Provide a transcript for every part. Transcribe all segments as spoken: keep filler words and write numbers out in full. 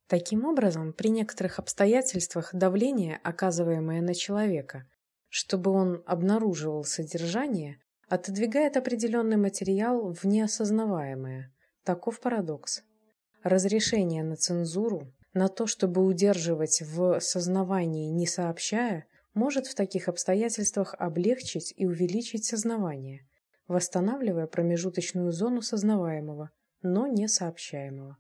Таким образом, при некоторых обстоятельствах давление, оказываемое на человека, чтобы он обнаруживал содержание, отодвигает определенный материал в неосознаваемое. Таков парадокс. Разрешение на цензуру, на то, чтобы удерживать в сознавании не сообщая, может в таких обстоятельствах облегчить и увеличить сознавание, восстанавливая промежуточную зону сознаваемого, но не сообщаемого.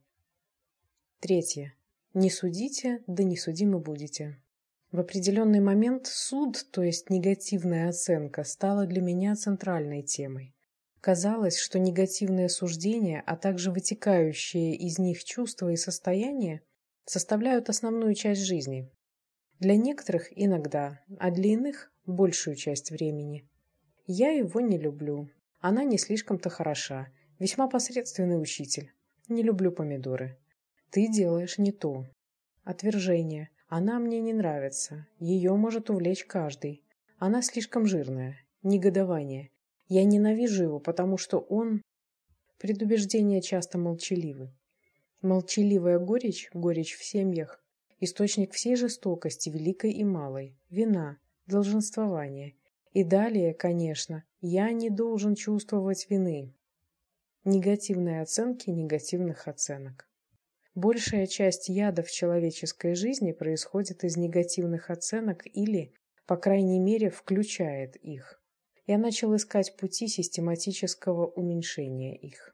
Третье. Не судите, да не судимы будете. В определенный момент суд, то есть негативная оценка, стала для меня центральной темой. Казалось, что негативные суждения, а также вытекающие из них чувства и состояния, составляют основную часть жизни. Для некоторых иногда, а для иных – большую часть времени. Я его не люблю. Она не слишком-то хороша. Весьма посредственный учитель. Не люблю помидоры. Ты делаешь не то. Отвержение. Она мне не нравится. Ее может увлечь каждый. Она слишком жирная. Негодование. Я ненавижу его, потому что он... Предубеждения часто молчаливы. Молчаливая горечь, горечь в семьях, источник всей жестокости, великой и малой, вина, долженствование. И далее, конечно, я не должен чувствовать вины. Негативные оценки негативных оценок. Большая часть яда в человеческой жизни происходит из негативных оценок или, по крайней мере, включает их. Я начал искать пути систематического уменьшения их.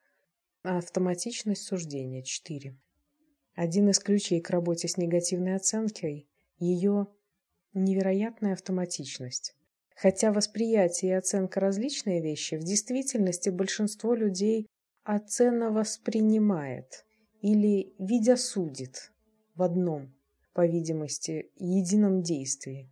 Автоматичность суждения. четыре. Один из ключей к работе с негативной оценкой – ее невероятная автоматичность. Хотя восприятие и оценка – различные вещи, в действительности большинство людей оценно воспринимает или видя судит в одном, по видимости, едином действии.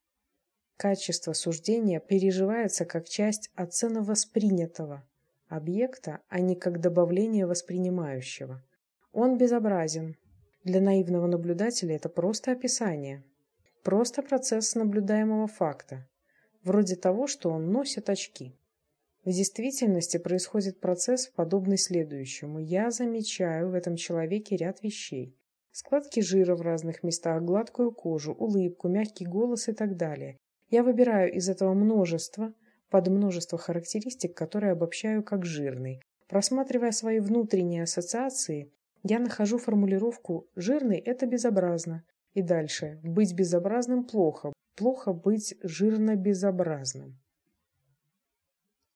Качество суждения переживается как часть оценно воспринятого объекта, а не как добавление воспринимающего. Он безобразен. Для наивного наблюдателя это просто описание, просто процесс наблюдаемого факта, вроде того, что он носит очки. В действительности происходит процесс, подобный следующему. Я замечаю в этом человеке ряд вещей. Складки жира в разных местах, гладкую кожу, улыбку, мягкий голос и так далее. Я выбираю из этого множества, под множество характеристик, которые обобщаю как жирный. Просматривая свои внутренние ассоциации, я нахожу формулировку «жирный – это безобразно». И дальше «быть безобразным плохо, плохо быть жирно-безобразным».